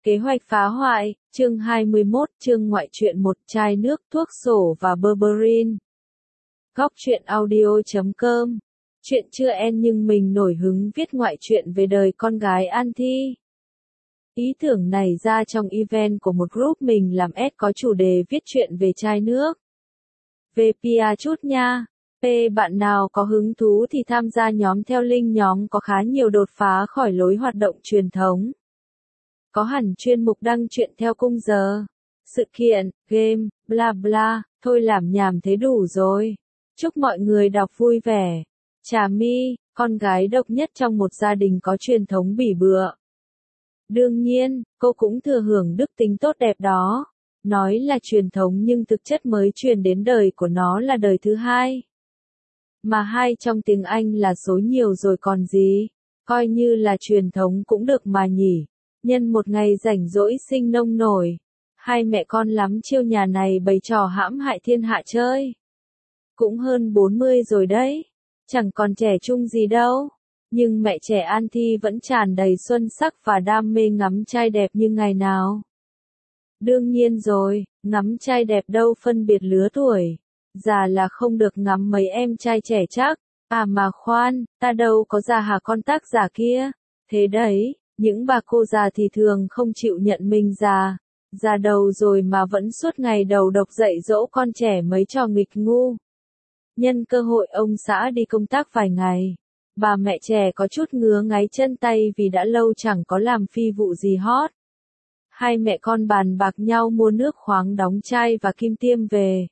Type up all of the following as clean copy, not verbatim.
Kế hoạch phá hoại, chương 21, chương ngoại truyện một chai nước, thuốc sổ và berberine. Góc truyện audio.com. Chuyện chưa end nhưng mình nổi hứng viết ngoại truyện về đời con gái An Thi. Ý tưởng này ra trong event của một group mình làm ad có chủ đề viết chuyện về chai nước. Về PR chút nha. Bạn nào có hứng thú thì tham gia nhóm theo link nhóm có khá nhiều đột phá khỏi lối hoạt động truyền thống. Có hẳn chuyên mục đăng truyện theo khung giờ, sự kiện, game, bla bla, thôi làm nhảm thế đủ rồi. Chúc mọi người đọc vui vẻ. Trà My, con gái độc nhất trong một gia đình có truyền thống bỉ bựa. Đương nhiên, cô cũng thừa hưởng đức tính tốt đẹp đó. Nói là truyền thống nhưng thực chất mới truyền đến đời của nó là đời thứ hai. Mà hai trong tiếng Anh là số nhiều rồi còn gì. Coi như là truyền thống cũng được mà nhỉ. Nhân một ngày rảnh rỗi sinh nông nổi, hai mẹ con lắm chiêu nhà này bày trò hãm hại thiên hạ chơi. Cũng hơn 40 rồi đấy, chẳng còn trẻ trung gì đâu. Nhưng mẹ trẻ An Thi vẫn tràn đầy xuân sắc và đam mê ngắm trai đẹp như ngày nào. Đương nhiên rồi, ngắm trai đẹp đâu phân biệt lứa tuổi. Già là không được ngắm mấy em trai trẻ chắc. À mà khoan, ta đâu có già hả con tác giả kia. Thế đấy. Những bà cô già thì thường không chịu nhận mình già. Già đầu rồi mà vẫn suốt ngày đầu độc dạy dỗ con trẻ mấy trò nghịch ngu. Nhân cơ hội ông xã đi công tác vài ngày. Bà mẹ trẻ có chút ngứa ngáy chân tay vì đã lâu chẳng có làm phi vụ gì hot. Hai mẹ con bàn bạc nhau mua nước khoáng đóng chai và kim tiêm về.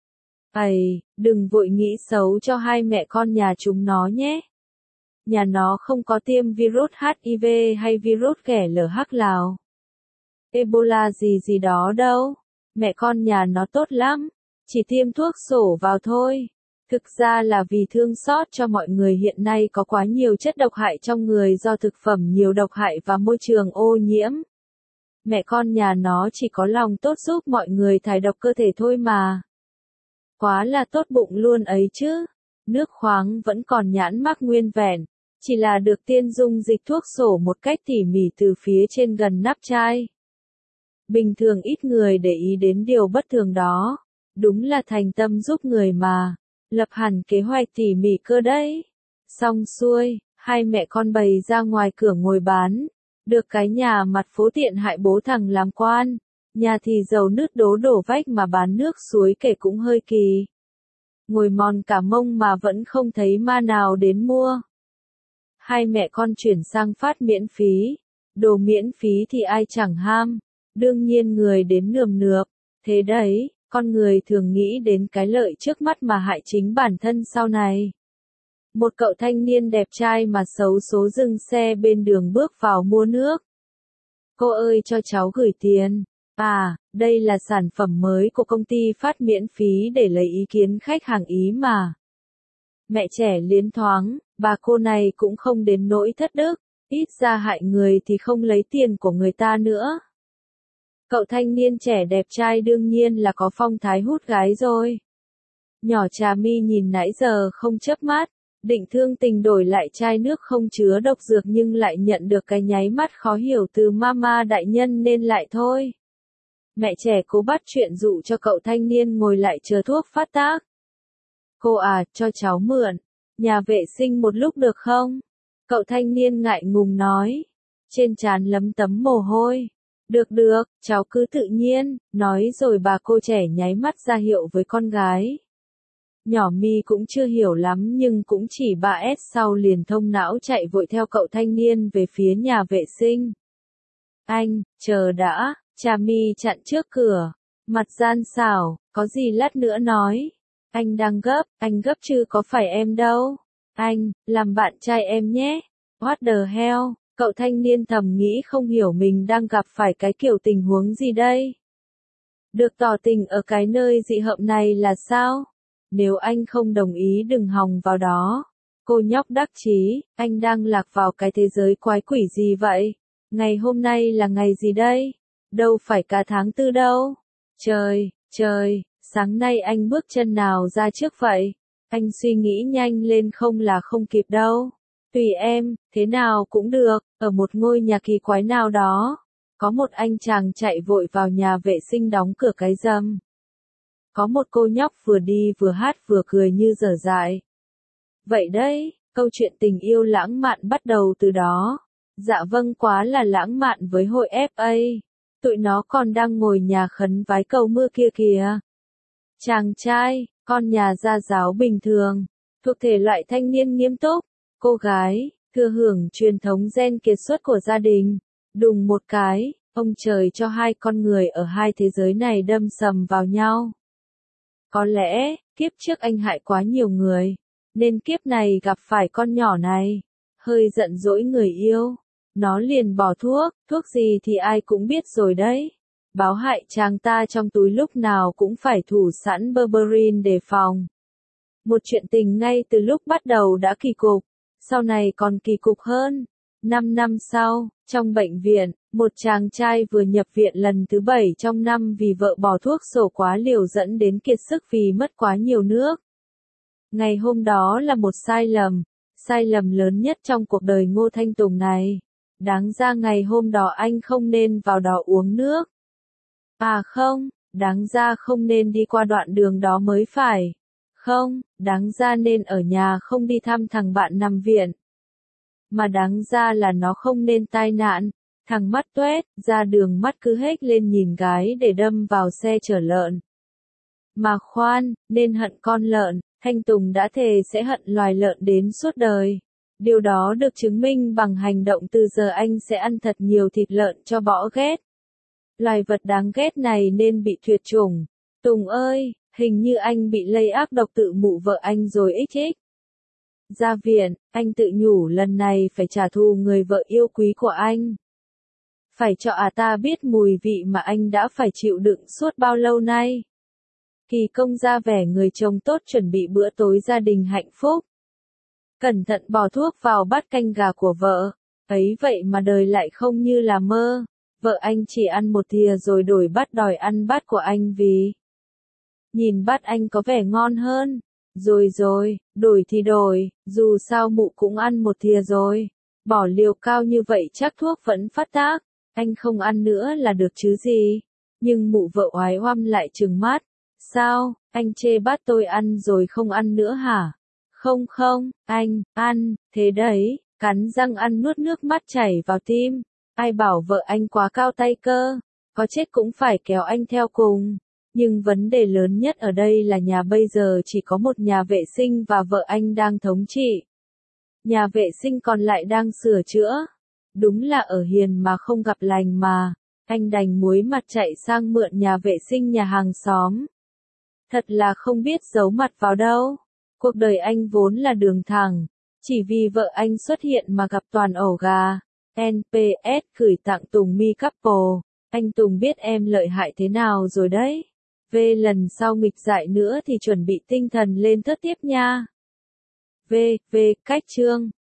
Đừng vội nghĩ xấu cho hai mẹ con nhà chúng nó nhé. Nhà nó không có tiêm virus HIV hay virus ghẻ LH Lào. Ebola gì đó đâu. Mẹ con nhà nó tốt lắm. Chỉ tiêm thuốc sổ vào thôi. Thực ra là vì thương xót cho mọi người hiện nay có quá nhiều chất độc hại trong người do thực phẩm nhiều độc hại và môi trường ô nhiễm. Mẹ con nhà nó chỉ có lòng tốt giúp mọi người thải độc cơ thể thôi mà. Quá là tốt bụng luôn ấy chứ. Nước khoáng vẫn còn nhãn mác nguyên vẹn. Chỉ là được tiên dung dịch thuốc sổ một cách tỉ mỉ từ phía trên gần nắp chai. Bình thường ít người để ý đến điều bất thường đó. Đúng là thành tâm giúp người mà. Lập hẳn kế hoạch tỉ mỉ cơ đấy. Xong xuôi, hai mẹ con bày ra ngoài cửa ngồi bán. Được cái nhà mặt phố tiện hại bố thằng làm quan. Nhà thì giàu nứt đổ vách mà bán nước suối kể cũng hơi kỳ. Ngồi mòn cả mông mà vẫn không thấy ma nào đến mua. Hai mẹ con chuyển sang phát miễn phí. Đồ miễn phí thì ai chẳng ham. Đương nhiên người đến nườm nượp. Thế đấy, con người thường nghĩ đến cái lợi trước mắt mà hại chính bản thân sau này. Một cậu thanh niên đẹp trai mà xấu số dừng xe bên đường bước vào mua nước. Cô ơi cho cháu gửi tiền. À, đây là sản phẩm mới của công ty phát miễn phí để lấy ý kiến khách hàng ý mà. Mẹ trẻ liến thoáng, bà cô này cũng không đến nỗi thất đức, ít ra hại người thì không lấy tiền của người ta nữa. Cậu thanh niên trẻ đẹp trai đương nhiên là có phong thái hút gái rồi. Nhỏ Trà My nhìn nãy giờ không chớp mắt, định thương tình đổi lại chai nước không chứa độc dược nhưng lại nhận được cái nháy mắt khó hiểu từ mama đại nhân nên lại thôi. Mẹ trẻ cố bắt chuyện dụ cho cậu thanh niên ngồi lại chờ thuốc phát tác. Cô à, cho cháu mượn nhà vệ sinh một lúc được không? Cậu thanh niên ngại ngùng nói. Trên trán lấm tấm mồ hôi. Được, cháu cứ tự nhiên, nói rồi bà cô trẻ nháy mắt ra hiệu với con gái. Nhỏ My cũng chưa hiểu lắm nhưng cũng chỉ 3S sau liền thông não chạy vội theo cậu thanh niên về phía nhà vệ sinh. Anh, chờ đã, Trà My chặn trước cửa. Mặt gian xảo, có gì lát nữa nói. Anh đang gấp, anh gấp chứ có phải em đâu. Anh, làm bạn trai em nhé. What the hell, cậu thanh niên thầm nghĩ không hiểu mình đang gặp phải cái kiểu tình huống gì đây. Được tỏ tình ở cái nơi dị hợm này là sao? Nếu anh không đồng ý đừng hòng vào đó. Cô nhóc đắc chí, anh đang lạc vào cái thế giới quái quỷ gì vậy? Ngày hôm nay là ngày gì đây? Đâu phải cả tháng tư đâu. Trời, sáng nay anh bước chân nào ra trước vậy? Anh suy nghĩ nhanh lên không là không kịp đâu. Tùy em, thế nào cũng được, ở một ngôi nhà kỳ quái nào đó. Có một anh chàng chạy vội vào nhà vệ sinh đóng cửa cái rầm. Có một cô nhóc vừa đi vừa hát vừa cười như dở dại. Vậy đấy, câu chuyện tình yêu lãng mạn bắt đầu từ đó. Dạ vâng, quá là lãng mạn với hội FA. Tụi nó còn đang ngồi nhà khấn vái cầu mưa kia kìa. Chàng trai, con nhà gia giáo bình thường, thuộc thể loại thanh niên nghiêm túc. Cô gái, thừa hưởng truyền thống gen kiệt xuất của gia đình. Đùng một cái, ông trời cho hai con người ở hai thế giới này đâm sầm vào nhau. Có lẽ, kiếp trước anh hại quá nhiều người, nên kiếp này gặp phải con nhỏ này. Hơi giận dỗi người yêu, nó liền bỏ thuốc gì thì ai cũng biết rồi đấy. Báo hại chàng ta trong túi lúc nào cũng phải thủ sẵn berberine đề phòng. Một chuyện tình ngay từ lúc bắt đầu đã kỳ cục, sau này còn kỳ cục hơn. 5 năm sau, trong bệnh viện, một chàng trai vừa nhập viện lần thứ 7 trong năm vì vợ bỏ thuốc sổ quá liều dẫn đến kiệt sức vì mất quá nhiều nước. Ngày hôm đó là một sai lầm lớn nhất trong cuộc đời Ngô Thanh Tùng này. Đáng ra ngày hôm đó anh không nên vào đó uống nước. À không, đáng ra không nên đi qua đoạn đường đó mới phải. Không, đáng ra nên ở nhà không đi thăm thằng bạn nằm viện. Mà đáng ra là nó không nên tai nạn. Thằng mắt toét, ra đường mắt cứ hết lên nhìn gái để đâm vào xe chở lợn. Mà khoan, nên hận con lợn, Thanh Tùng đã thề sẽ hận loài lợn đến suốt đời. Điều đó được chứng minh bằng hành động từ giờ anh sẽ ăn thật nhiều thịt lợn cho bỏ ghét. Loài vật đáng ghét này nên bị tuyệt chủng. Tùng ơi, hình như anh bị lây ác độc tự mụ vợ anh rồi XX. Ra viện, anh tự nhủ lần này phải trả thù người vợ yêu quý của anh. Phải cho ta biết mùi vị mà anh đã phải chịu đựng suốt bao lâu nay. Kỳ công ra vẻ người chồng tốt chuẩn bị bữa tối gia đình hạnh phúc. Cẩn thận bỏ thuốc vào bát canh gà của vợ. Ấy vậy mà đời lại không như là mơ. Vợ anh chỉ ăn một thìa rồi đổi bát đòi ăn bát của anh vì nhìn bát anh có vẻ ngon hơn. Rồi, đổi thì đổi, dù sao mụ cũng ăn một thìa rồi. Bỏ liều cao như vậy chắc thuốc vẫn phát tác. Anh không ăn nữa là được chứ gì. Nhưng mụ vợ oái oăm lại trừng mắt. Sao, anh chê bát tôi ăn rồi không ăn nữa hả? Không, anh, ăn, thế đấy, cắn răng ăn nuốt nước mắt chảy vào tim. Ai bảo vợ anh quá cao tay cơ, có chết cũng phải kéo anh theo cùng. Nhưng vấn đề lớn nhất ở đây là nhà bây giờ chỉ có một nhà vệ sinh và vợ anh đang thống trị. Nhà vệ sinh còn lại đang sửa chữa. Đúng là ở hiền mà không gặp lành mà. Anh đành muối mặt chạy sang mượn nhà vệ sinh nhà hàng xóm. Thật là không biết giấu mặt vào đâu. Cuộc đời anh vốn là đường thẳng. Chỉ vì vợ anh xuất hiện mà gặp toàn ổ gà. NPS gửi tặng Tùng Mi Couple. Anh Tùng biết em lợi hại thế nào rồi đấy. Về lần sau nghịch dại nữa thì chuẩn bị tinh thần lên thớt tiếp nha. Cách chương